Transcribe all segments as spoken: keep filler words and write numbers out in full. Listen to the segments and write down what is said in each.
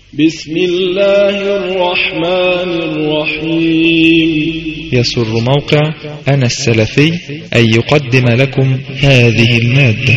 بسم الله الرحمن الرحيم. يسر موقع أنا السلفي أن يقدم لكم هذه المادة.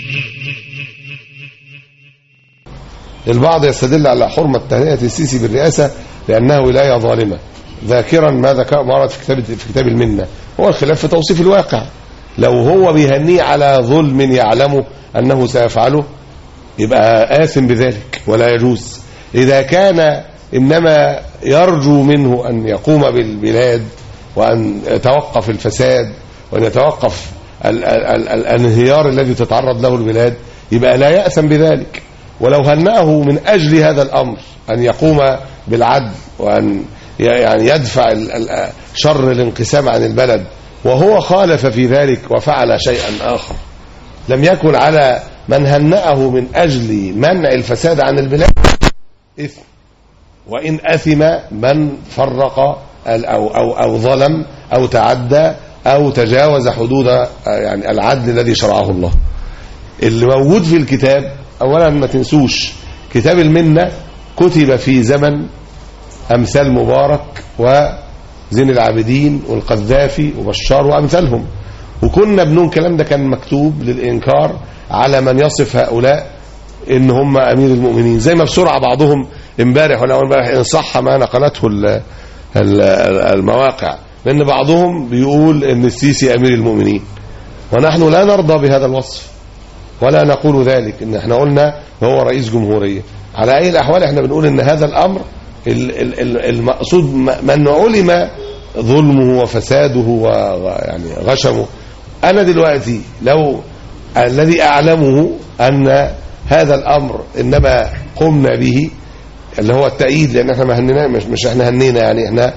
البعض يستدل على حرمة تهنئة السيسي بالرئاسة لأنها ولاية ظالمة، ذاكرا ما ذكر ما ورد في كتاب في كتاب المنة. هو الخلاف في توصيف الواقع. لو هو بيهنيه على ظلم يعلمه أنه سيفعله يبقى آثم بذلك ولا يجوز. إذا كان إنما يرجو منه أن يقوم بالبلاد وأن يتوقف الفساد وأن يتوقف ال ال ال الانهيار الذي تتعرض له البلاد يبقى لا يأثم بذلك. ولو هنأه من أجل هذا الأمر أن يقوم بالعدل وأن يعني يدفع شر الانقسام عن البلد وهو خالف في ذلك وفعل شيئا آخر، لم يكن على من هنأه من أجل منع الفساد عن البلاد إثم، وإن أثم من فرق أو, أو, أو ظلم أو تعدى أو تجاوز حدود يعني العدل الذي شرعه الله. اللي موجود في الكتاب أولا ما تنسوش كتاب المنة كتب في زمن أمثال مبارك وزين العابدين والقذافي وبشار وأمثالهم، وكنا بنقول الكلام ده كان مكتوب للإنكار على من يصف هؤلاء إن هم أمير المؤمنين، زي ما بسرعة بعضهم امبارح ولا امبارح إن صح ما نقلته المواقع، لأن بعضهم بيقول إن السيسي أمير المؤمنين، ونحن لا نرضى بهذا الوصف ولا نقول ذلك. إن احنا قلنا هو رئيس جمهورية. على أي الأحوال احنا بنقول إن هذا الأمر المقصود من علم ظلمه وفساده ويعني غشمه. أنا دلوقتي لو الذي أعلمه أن هذا الأمر إنما قمنا به اللي هو التأييد، لأن احنا ما هنينا مش, مش احنا هنينا يعني احنا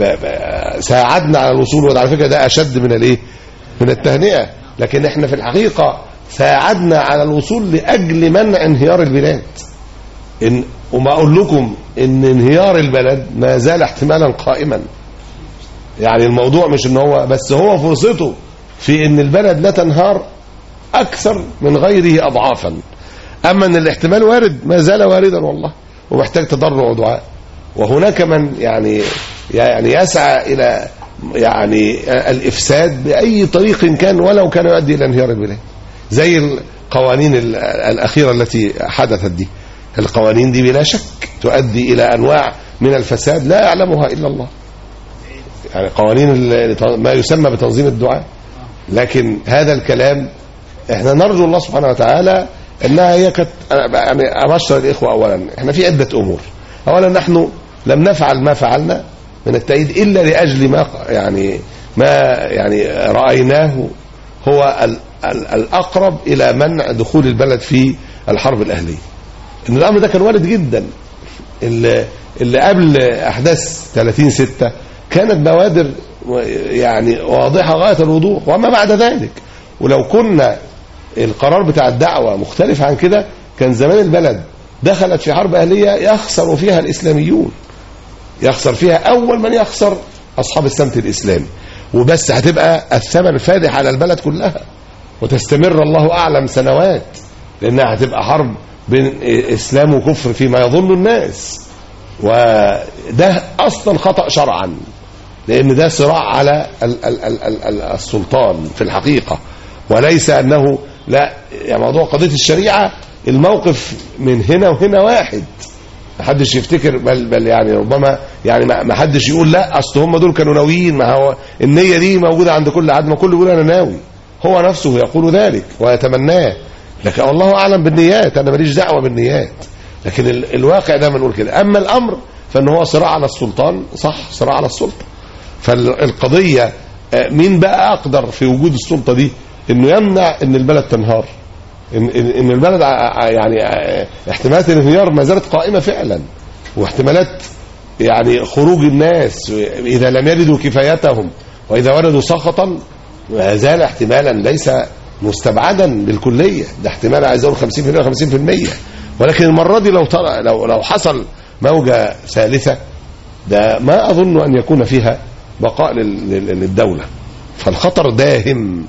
ساعدنا على الوصول، وعلى فكرة ده أشد من الايه من التهنئة، لكن احنا في الحقيقة ساعدنا على الوصول لأجل منع انهيار البلاد. إن وما أقول لكم إن انهيار البلد ما زال احتمالا قائما، يعني الموضوع مش إن هو بس هو فرصته في إن البلد لا تنهار أكثر من غيره أضعافا، أما أن الاحتمال وارد ما زال واردا والله، ومحتاج تضرع ودعاء. وهناك من يعني يعني يسعى إلى يعني الإفساد بأي طريق كان ولو كان يؤدي إلى انهيار البلاد، زي القوانين الأخيرة التي حدثت دي. القوانين دي بلا شك تؤدي إلى أنواع من الفساد لا يعلمها إلا الله، يعني قوانين ما يسمى بتنظيم الدعاء. لكن هذا الكلام احنا نرجو الله سبحانه وتعالى انها هي كانت يعني ابشر الاخوه. اولا احنا في عده امور. اولا نحن لم نفعل ما فعلنا من التأييد الا لاجل ما يعني ما يعني رايناه هو ال ال الاقرب الى منع دخول البلد في الحرب الاهليه. ان الامر ده كان وارد جدا. اللي, اللي قبل احداث ثلاثين ستة كانت بوادر يعني واضحه غايه الوضوح، وما بعد ذلك ولو كنا القرار بتاع الدعوة مختلف عن كده كان زمان البلد دخلت في حرب أهلية يخسر فيها الإسلاميون، يخسر فيها أول من يخسر أصحاب السمت الإسلامي، وبس هتبقى الثمن فادح على البلد كلها وتستمر الله أعلم سنوات، لأنها هتبقى حرب بين إسلام وكفر فيما يظن الناس. وده أصلا خطأ شرعا، لأن ده صراع على السلطان في الحقيقة، وليس أنه لا يعني موضوع قضية الشريعة الموقف من هنا وهنا واحد. ما حدش يفتكر بل بل يعني ربما يعني ما حدش يقول لا اصل هم دول كانوا ناويين. ما هو النية دي موجودة عند كل عدد، ما كل يقول انا ناوي، هو نفسه يقول ذلك ويتمناه، لكن الله اعلم بالنيات، انا ماليش دعوة بالنيات. لكن ال الواقع ده بنقول كده. اما الامر فان هو صراع على السلطان، صح صراع على السلطة. فالقضية مين بقى اقدر في وجود السلطة دي انه يمنع ان البلد تنهار، ان ان البلد يعني احتمالات الانهيار ما زالت قائمه فعلا، واحتمالات يعني خروج الناس اذا لم يجدوا كفايتهم واذا وردوا سخطا ما زال احتمالا ليس مستبعدا بالكليه، ده احتمال عايز اقول خمسين بالمئة خمسين بالمئة. ولكن المره دي لو طلع لو لو حصل موجه ثالثه ده ما اظن ان يكون فيها بقاء للدوله، فالخطر داهم.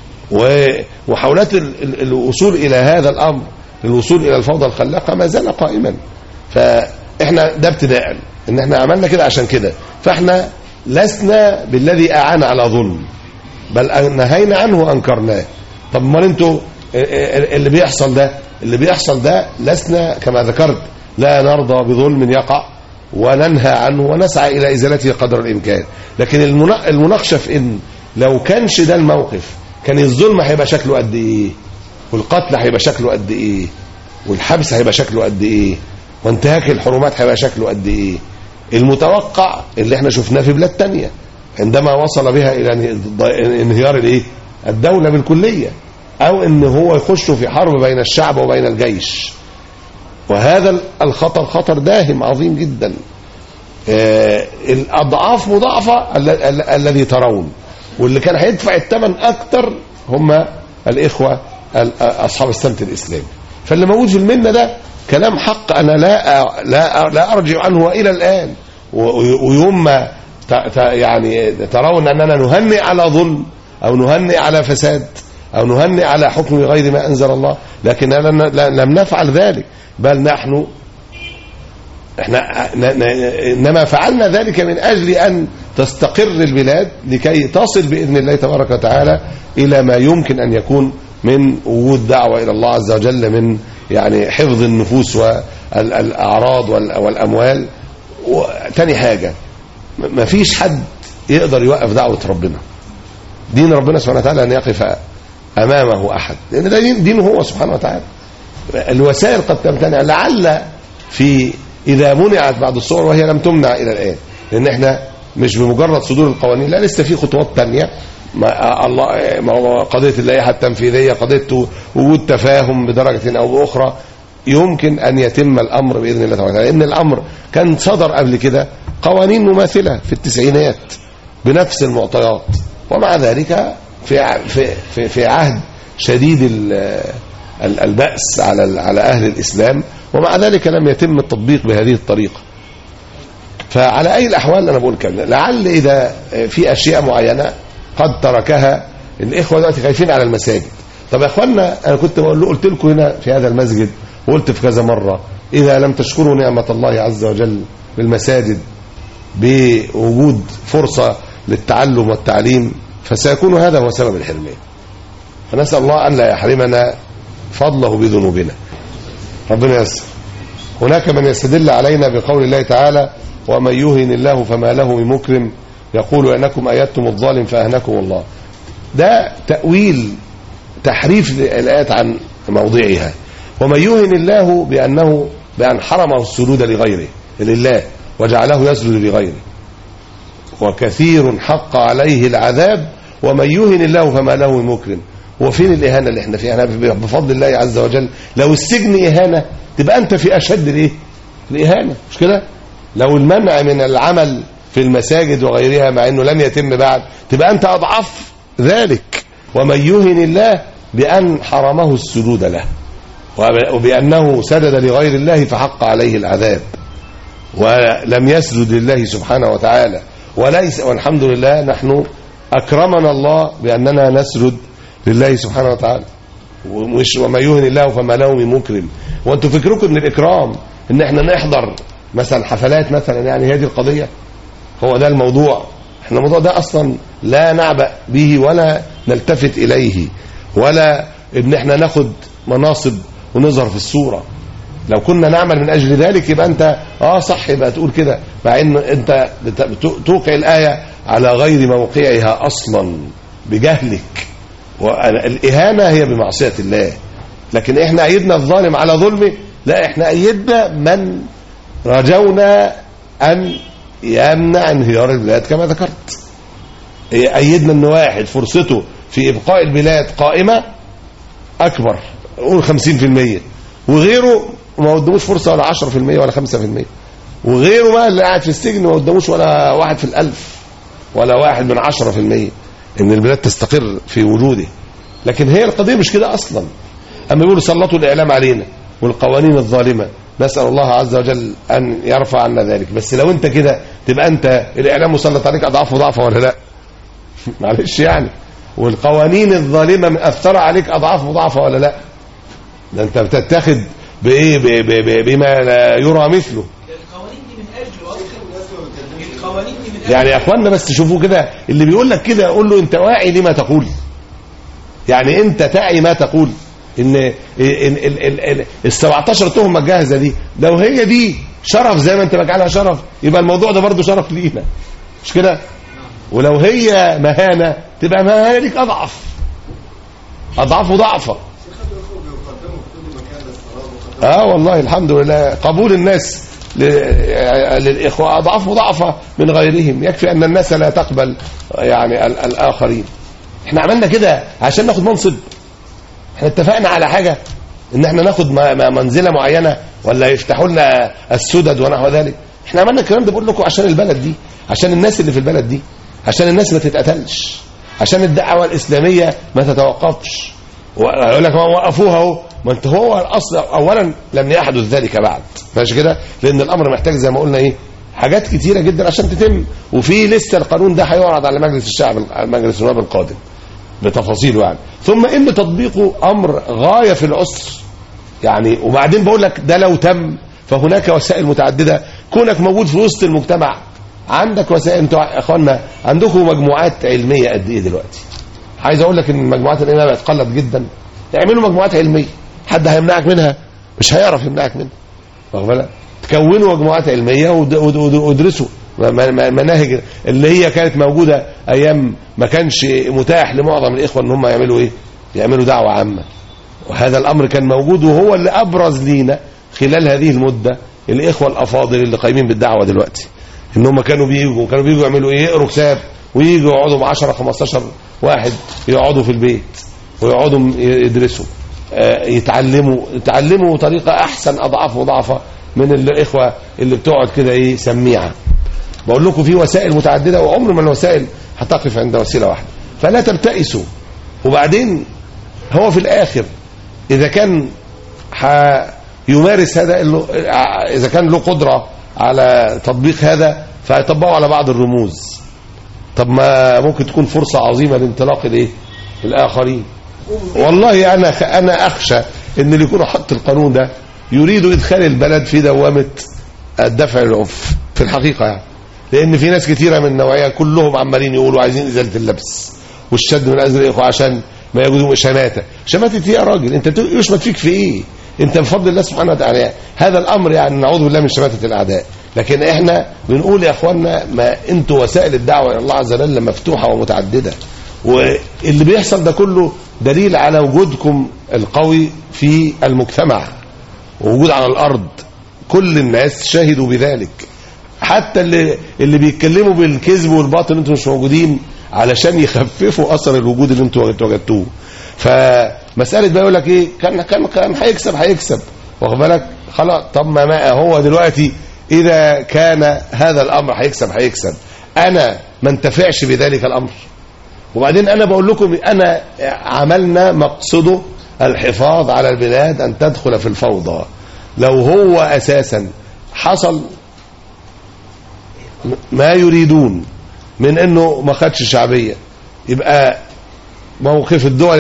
ومحاولات الوصول إلى هذا الأمر، الوصول إلى الفوضى الخلاقة ما زال قائما. احنا ده ابتداء ان احنا عملنا كده عشان كده، فاحنا لسنا بالذي اعان على ظلم، بل نهينا عنه وانكرناه. طب امال انتوا اللي بيحصل ده اللي بيحصل ده لسنا كما ذكرت لا نرضى بظلم يقع وننهى عنه ونسعى الى ازالته قدر الامكان. لكن المناقشه في ان لو كانش ده الموقف كان الظلم هيبقى شكله قد ايه، والقتل هيبقى شكله قد ايه، والحبس هيبقى شكله قد ايه، وانتهاك الحرمات هيبقى شكله قد ايه. المتوقع اللي احنا شفناه في بلاد تانية عندما وصل بها الى انهيار الايه الدولة بالكلية، او ان هو يخش في حرب بين الشعب وبين الجيش. وهذا الخطر خطر داهم عظيم جدا. آه الاضعاف مضاعفة الذي ترون، واللي كان هيدفع الثمن اكتر هم الاخوة اصحاب السمت الاسلامي. فاللي موجود في المنة ده كلام حق انا لا لا لا ارجع عنه الى الان. ويوم ما يعني ترون اننا نهنئ على ظلم او نهنئ على فساد او نهنئ على حكم غير ما انزل الله، لكن لم نفعل ذلك، بل نحن احنا انما فعلنا ذلك من اجل ان تستقر البلاد لكي تصل باذن الله تبارك وتعالى الى ما يمكن ان يكون من وجود دعوه الى الله عز وجل، من يعني حفظ النفوس والاعراض والاموال. وتاني حاجه ما فيش حد يقدر يوقف دعوه ربنا، دين ربنا سبحانه وتعالى ان يقف امامه احد، لان ده دينه هو سبحانه وتعالى. الوسائل قد تمتنع، لعل في اذا منعت بعض الصور وهي لم تمنع الى الان، لان احنا مش بمجرد صدور القوانين، لا لسه في خطوات تانية. ما الله ما هو قضيه اللائحه التنفيذيه، قضيه وجود تفاهم بدرجه او باخرى يمكن ان يتم الامر باذن الله تعالى. لان الامر كان صدر قبل كده قوانين مماثله في التسعينات بنفس المعطيات، ومع ذلك في في في عهد شديد البأس على على اهل الاسلام، ومع ذلك لم يتم التطبيق بهذه الطريقه. فعلى اي الاحوال انا بقول كده، لعل اذا في اشياء معينه قد تركها الاخوه دلوقتي خايفين على المساجد. طب يا اخوانا انا كنت بقول له قلت لكم هنا في هذا المسجد وقلت في كذا مره، اذا لم تشكروا نعمه الله عز وجل بالمساجد بوجود فرصه للتعلم والتعليم فسيكون هذا هو سبب الحرمان. فنسال الله ان لا يحرمنا فضله بذنوبنا. ربنا يسر. هناك من يستدل علينا بقول الله تعالى: ومن يهن الله فما له من مكرم يقول انكم ايدتم الظالم فاهنكم الله. ده تأويل تحريف الآيات عن موضعها. ومن يهن الله بأنه بأن حرمه السجود لغيره لله وجعله يسجد لغيره، وكثير حق عليه العذاب ومن يهن الله فما له من مكرم. وفين الإهانة اللي احنا فيها؟ بفضل الله عز وجل لو السجن إهانة تبقى أنت في أشد الإيه؟ الإهانة، مش كده؟ لو المنع من العمل في المساجد وغيرها مع أنه لم يتم بعد تبقى أنت أضعف ذلك. ومن يهن الله بأن حرمه السجود له وبأنه سجد لغير الله فحق عليه العذاب ولم يسجد لله سبحانه وتعالى. وليس والحمد لله نحن أكرمنا الله بأننا نسجد لله سبحانه وتعالى. ومش وما يهن الله فما له من مكرم. وانتوا فكركم ان الإكرام ان احنا نحضر مثلا حفلات مثلا، يعني هذه القضية هو ده الموضوع. احنا الموضوع ده اصلا لا نعبأ به ولا نلتفت اليه، ولا ان احنا ناخد مناصب ونظهر في الصورة. لو كنا نعمل من اجل ذلك يبقى انت اه صح يبقى تقول كده، مع ان انت توقع الآية على غير موقعها اصلا بجهلك. والإهانة هي بمعصية الله. لكن احنا أيدنا الظالم على ظلمه؟ لا، احنا أيدنا من رجونا أن يمنع انهيار البلاد كما ذكرت. أيدنا أن واحد فرصته في إبقاء البلاد قائمة أكبر، قول خمسين في المية، وغيره ما قدموش فرصة ولا عشرة في المية ولا خمسة في المية، وغيره ما اللي قاعد في السجن ما قدموش ولا واحد في الألف ولا واحد من عشرة في المية ان البلاد تستقر في وجوده. لكن هي القضية مش كده اصلا. اما يقولوا سلطوا الاعلام علينا والقوانين الظالمة، نسأل الله عز وجل ان يرفع عنا ذلك. بس لو انت كده تبقى انت الاعلام مسلط عليك اضعاف وضعفة ولا لا؟ معلش يعني. والقوانين الظالمة مأثرة عليك اضعاف وضعفة ولا لا؟ ده انت بتتاخد بايه؟ بما لا يرى مثله. يعني يا اخوانا بس تشوفوا كده اللي بيقول لك كده قول له انت واعي لما تقول؟ يعني انت تعي ما تقول؟ ان ال سبعتاشر تهمه الجاهزه دي لو هي دي شرف زي ما انت بجعلها شرف يبقى الموضوع ده برضه شرف لينا، مش كده؟ ولو هي مهانه تبقى مهانه ليك اضعف اضعاف وضعفه. اه والله الحمد لله قبول الناس للاخوه اضعاف مضاعفه من غيرهم، يكفي ان الناس لا تقبل يعني الاخرين. احنا عملنا كده عشان ناخد منصب؟ احنا اتفقنا على حاجه ان احنا ناخد منزله معينه ولا يفتحوا لنا السدد ونحو ذلك؟ احنا عملنا الكلام ده بقول لكم عشان البلد دي، عشان الناس اللي في البلد دي، عشان الناس ما تتقتلش، عشان الدعوه الاسلاميه ما تتوقفش. ويقول لك ما وقفوها اهو، ما انت هو الاصل اولا لم يحدث ذلك بعد، ماشي كده؟ لان الامر محتاج زي ما قلنا ايه حاجات كتيره جدا عشان تتم، وفي لسه القانون ده هيعرض على مجلس الشعب مجلس النواب القادم بتفاصيله يعني، ثم ان تطبيقه امر غايه في العسر يعني. وبعدين بقول لك ده لو تم فهناك وسائل متعدده، كونك موجود في وسط المجتمع عندك وسائل. انتوا يا اخوانا عندكم مجموعات علميه قد ايه دلوقتي؟ عايز اقول لك ان المجموعات العلميه بقت قلت جدا. اعملوا مجموعات علميه، حد هيمنعك منها؟ مش هيعرف يمنعك منها، واخد بالك؟ تكونوا مجموعات علميه وادرسوا مناهج اللي هي كانت موجوده ايام ما كانش متاح لمعظم الاخوه ان هم يعملوا ايه؟ يعملوا دعوه عامه. وهذا الامر كان موجود وهو اللي ابرز لينا خلال هذه المده الاخوه الافاضل اللي قايمين بالدعوه دلوقتي، ان هم كانوا بييجوا كانوا بييجوا يعملوا ايه؟ يقروا كتاب وييجوا يقعدوا مع عشرة خمستاشر واحد يقعدوا في البيت ويقعدوا يدرسوا يتعلموا يتعلموا طريقه احسن اضعاف مضاعفه من الاخوه اللي بتقعد كده ايه سميعه. بقول لكم في وسائل متعدده وعمر ما الوسائل هتقف عند وسيله واحده، فلا تبتئسوا. وبعدين هو في الاخر اذا كان يمارس هذا اذا كان له قدره على تطبيق هذا فيطبقه على بعض الرموز. طب ما ممكن تكون فرصه عظيمه لانطلاق الايه الاخرين. والله انا انا اخشى ان اللي يكونوا حط القانون ده يريدوا ادخال البلد في دوامه الدفع العنف في الحقيقه يعني، لان في ناس كثيره من النوعيه كلهم عمالين يقولوا عايزين ازاله اللبس والشد من ازل الاخوه عشان ما يجوزوا شماته. شماته ايه يا راجل؟ انت يشمت فيك في ايه؟ انت بفضل الله سبحانه وتعالى هذا الامر يعني نعوذ بالله من شماته الاعداء. لكن احنا بنقول يا اخوانا ما انتوا وسائل الدعوه الى الله عز وجل مفتوحه ومتعدده، واللي بيحصل ده كله دليل على وجودكم القوي في المجتمع ووجود على الارض. كل الناس شاهدوا بذلك، حتى اللي اللي بيتكلموا بالكذب والباطل انتم مش موجودين علشان يخففوا اثر الوجود اللي انتم وجدتوه. فمساله بقى يقول لك ايه كان كان كان هيكسب هيكسب واخد بالك خلاص. طب ما هو دلوقتي اذا كان هذا الامر هيكسب هيكسب انا ما انتفعش بذلك الامر. وبعدين انا بقول لكم انا عملنا مقصده الحفاظ على البلاد ان تدخل في الفوضى. لو هو اساسا حصل ما يريدون من انه ما خدش شعبيه يبقى موقف الدول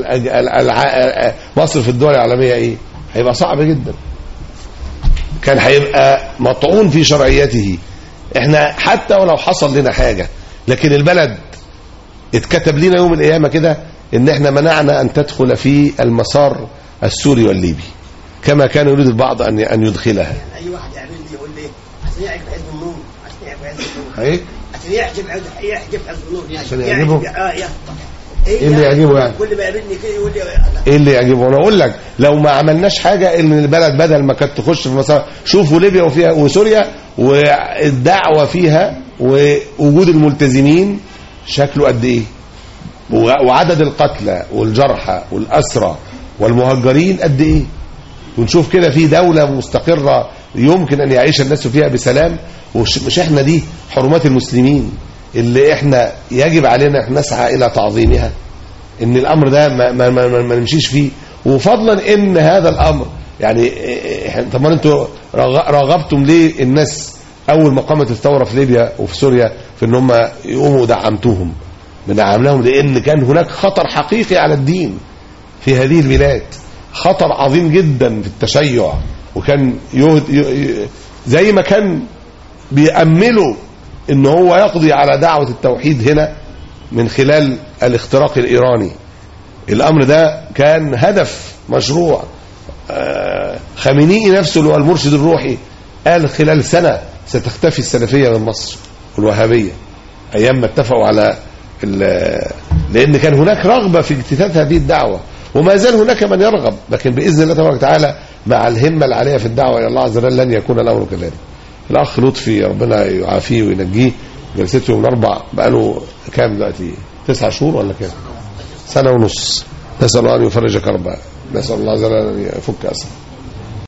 مصر في الدول العالميه ايه؟ هيبقى صعب جدا، كان هيبقى مطعون في شرعيته. احنا حتى ولو حصل لنا حاجه لكن البلد اتكتب لنا يوم القيامه كده ان احنا منعنا ان تدخل في المسار السوري والليبي كما كان يريد البعض ان ان يدخلها. اي واحد يعمل لي يقول لي عشان يعجب حزب النور عشان يعجب حزب النور ايه عشان يعجب يعجب حزب النور يعني عشان يعجبه اه يا ايه اللي يعجبه يعني؟ كل ما يقابلني كده يقول لي ايه اللي يعجبه؟ انا اقول لك لو ما عملناش حاجه ان البلد بدل ما كانت تخش في مسار، شوفوا ليبيا وفيها وسوريا والدعوه فيها ووجود الملتزمين شكله قد ايه، وعدد القتلى والجرحى والاسرى والمهجرين قد ايه، ونشوف كده في دوله مستقره يمكن ان يعيش الناس فيها بسلام. ومش احنا دي حرمات المسلمين اللي احنا يجب علينا ان نسعى الى تعظيمها، ان الامر ده ما, ما, ما, ما نمشيش فيه. وفضلا ان هذا الامر يعني طبعا انتوا رغبتم ليه الناس اول ما قامت الثوره في ليبيا وفي سوريا في ان هم يقوموا ودعمتوهم بنعملهم، لان كان هناك خطر حقيقي على الدين في هذه البلاد، خطر عظيم جدا في التشيع. وكان يهد زي ما كان بيأملوا ان هو يقضي على دعوة التوحيد هنا من خلال الاختراق الإيراني. الأمر ده كان هدف مشروع. خامنئي نفسه اللي هو المرشد الروحي قال خلال سنة ستختفي السلفية من مصر والوهابية، أيام ما اتفقوا على لأن كان هناك رغبة في اجتثاث هذه الدعوة، وما زال هناك من يرغب، لكن بإذن الله تبارك وتعالى مع الهمة العالية في الدعوة إلى الله عز وجل لن يكون الأمر كذلك. الأخ لطفي ربنا يعافيه وينجيه جلسته يوم الأربع بقاله كام دلوقتي؟ تسعة شهور ولا كام؟ سنة ونص. نسأل الله أن يفرج كربه، نسأل الله عز وجل أن يفك أسره.